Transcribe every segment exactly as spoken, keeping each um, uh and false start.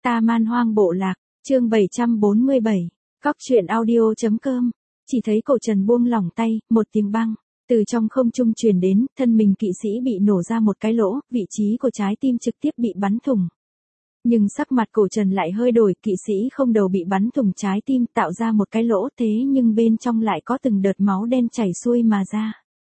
Ta Man Hoang Bộ Lạc, chương bảy trăm bốn mươi bảy, Cóc truyện audio.com. Chỉ thấy cổ Trần buông lỏng tay, một tiếng băng từ trong không trung truyền đến, thân mình kỵ sĩ bị nổ ra một cái lỗ, vị trí của trái tim trực tiếp bị bắn thủng. Nhưng sắc mặt cổ Trần lại hơi đổi, kỵ sĩ không đầu bị bắn thủng trái tim, tạo ra một cái lỗ, thế nhưng bên trong lại có từng đợt máu đen chảy xuôi mà ra.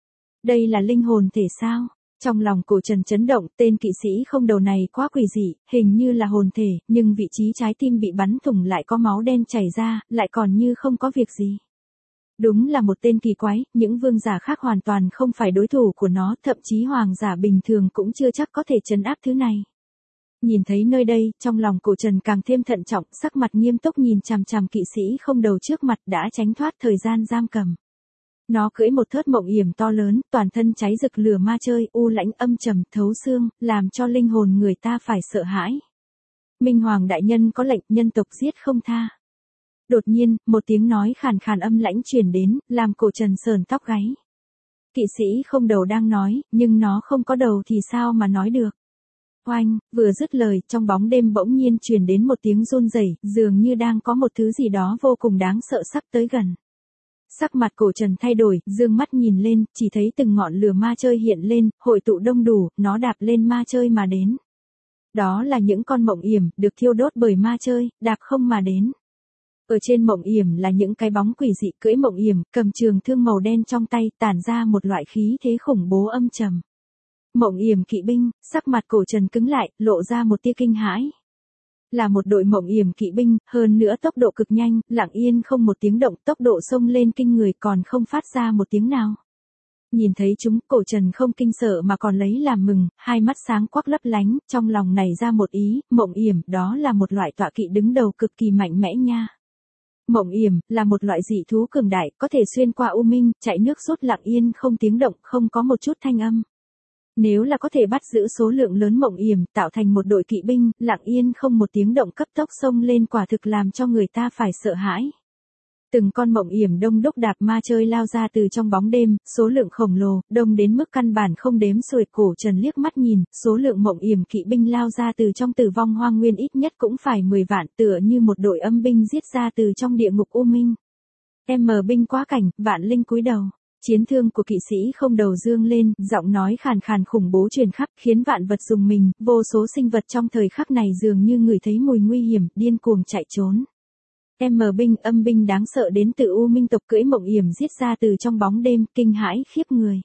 Đây là linh hồn thể sao? Trong lòng cổ Trần chấn động, tên kỵ sĩ không đầu này quá quỷ dị, hình như là hồn thể, nhưng vị trí trái tim bị bắn thủng lại có máu đen chảy ra, lại còn như không có việc gì. Đúng là một tên kỳ quái, những vương giả khác hoàn toàn không phải đối thủ của nó, thậm chí hoàng giả bình thường cũng chưa chắc có thể trấn áp thứ này. Nhìn thấy nơi đây, trong lòng cổ Trần càng thêm thận trọng, sắc mặt nghiêm túc nhìn chằm chằm kỵ sĩ không đầu trước mặt đã tránh thoát thời gian giam cầm. Nó cưỡi một thớt mộng yểm to lớn, toàn thân cháy rực lửa ma chơi, u lãnh âm trầm, thấu xương, làm cho linh hồn người ta phải sợ hãi. Minh Hoàng đại nhân có lệnh, nhân tộc giết không tha. Đột nhiên, một tiếng nói khàn khàn âm lãnh truyền đến, làm cổ Trần sờn tóc gáy. Kỵ sĩ không đầu đang nói, nhưng nó không có đầu thì sao mà nói được. Oanh, vừa dứt lời, trong bóng đêm bỗng nhiên truyền đến một tiếng run rẩy, dường như đang có một thứ gì đó vô cùng đáng sợ sắp tới gần. Sắc mặt cổ Trần thay đổi, dương mắt nhìn lên, chỉ thấy từng ngọn lửa ma chơi hiện lên, hội tụ đông đủ, nó đạp lên ma chơi mà đến. Đó là những con mộng yểm, được thiêu đốt bởi ma chơi, đạp không mà đến. Ở trên mộng yểm là những cái bóng quỷ dị cưỡi mộng yểm, cầm trường thương màu đen trong tay, tản ra một loại khí thế khủng bố âm trầm. Mộng yểm kỵ binh, sắc mặt cổ Trần cứng lại, lộ ra một tia kinh hãi. Là một đội mộng yểm kỵ binh, hơn nữa tốc độ cực nhanh, lặng yên không một tiếng động, tốc độ xông lên kinh người còn không phát ra một tiếng nào. Nhìn thấy chúng, cổ Trần không kinh sợ mà còn lấy làm mừng, hai mắt sáng quắc lấp lánh, trong lòng nảy ra một ý, mộng yểm, đó là một loại tọa kỵ đứng đầu cực kỳ mạnh mẽ nha. Mộng yểm, là một loại dị thú cường đại, có thể xuyên qua u minh, chạy nước rút lặng yên không tiếng động, không có một chút thanh âm. Nếu là có thể bắt giữ số lượng lớn mộng yểm, tạo thành một đội kỵ binh, lặng yên không một tiếng động cấp tốc xông lên quả thực làm cho người ta phải sợ hãi. Từng con mộng yểm đông đúc đạp ma chơi lao ra từ trong bóng đêm, số lượng khổng lồ, đông đến mức căn bản không đếm xuể. Cổ Trần liếc mắt nhìn, số lượng mộng yểm kỵ binh lao ra từ trong tử vong hoang nguyên ít nhất cũng phải mười vạn, tựa như một đội âm binh giết ra từ trong địa ngục u minh. M binh quá cảnh, vạn linh cúi đầu. Chiến thương của kỵ sĩ không đầu dương lên, giọng nói khàn khàn khủng bố truyền khắp, khiến vạn vật rùng mình, vô số sinh vật trong thời khắc này dường như ngửi thấy mùi nguy hiểm, điên cuồng chạy trốn. M binh, âm binh đáng sợ đến từ u minh tộc cưỡi mộng yểm giết ra từ trong bóng đêm, kinh hãi khiếp người.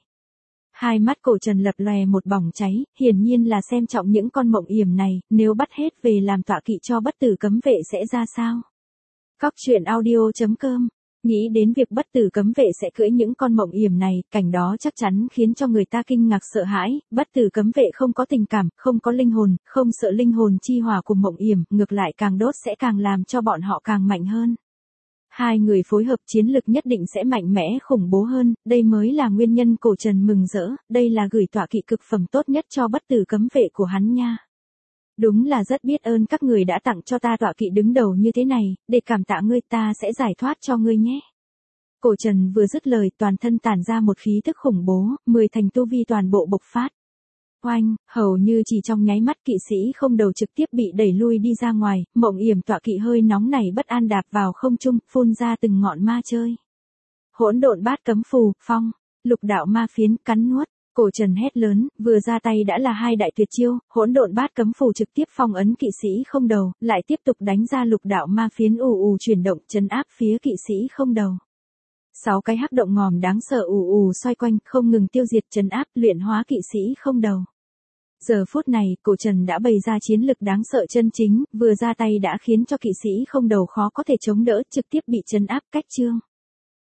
Hai mắt cổ Trần lập lòe một bỏng cháy, hiển nhiên là xem trọng những con mộng yểm này, nếu bắt hết về làm tọa kỵ cho bất tử cấm vệ sẽ ra sao? Cóc truyện audio.com. Nghĩ đến việc bất tử cấm vệ sẽ cưỡi những con mộng yểm này, cảnh đó chắc chắn khiến cho người ta kinh ngạc sợ hãi, bất tử cấm vệ không có tình cảm, không có linh hồn, không sợ linh hồn chi hỏa của mộng yểm, ngược lại càng đốt sẽ càng làm cho bọn họ càng mạnh hơn. Hai người phối hợp chiến lực nhất định sẽ mạnh mẽ khủng bố hơn, đây mới là nguyên nhân cổ Trần mừng rỡ, đây là gửi tọa kỵ cực phẩm tốt nhất cho bất tử cấm vệ của hắn nha. Đúng là rất biết ơn các người đã tặng cho ta tọa kỵ đứng đầu như thế này, để cảm tạ ngươi ta sẽ giải thoát cho ngươi nhé. Cổ Trần vừa dứt lời toàn thân tản ra một khí thức khủng bố, mười thành tu vi toàn bộ bộc phát. Oanh, hầu như chỉ trong nháy mắt kỵ sĩ không đầu trực tiếp bị đẩy lui đi ra ngoài, mộng yểm tọa kỵ hơi nóng này bất an đạp vào không trung, phun ra từng ngọn ma chơi. Hỗn độn bát cấm phù, phong, lục đạo ma phiến, cắn nuốt. Cổ Trần hét lớn, vừa ra tay đã là hai đại tuyệt chiêu, hỗn độn bát cấm phù trực tiếp phong ấn kỵ sĩ không đầu, lại tiếp tục đánh ra lục đạo ma phiến ù ù chuyển động trấn áp phía kỵ sĩ không đầu. Sáu cái hắc động ngòm đáng sợ ù ù xoay quanh, không ngừng tiêu diệt trấn áp, luyện hóa kỵ sĩ không đầu. Giờ phút này, cổ Trần đã bày ra chiến lực đáng sợ chân chính, vừa ra tay đã khiến cho kỵ sĩ không đầu khó có thể chống đỡ, trực tiếp bị trấn áp cách chương.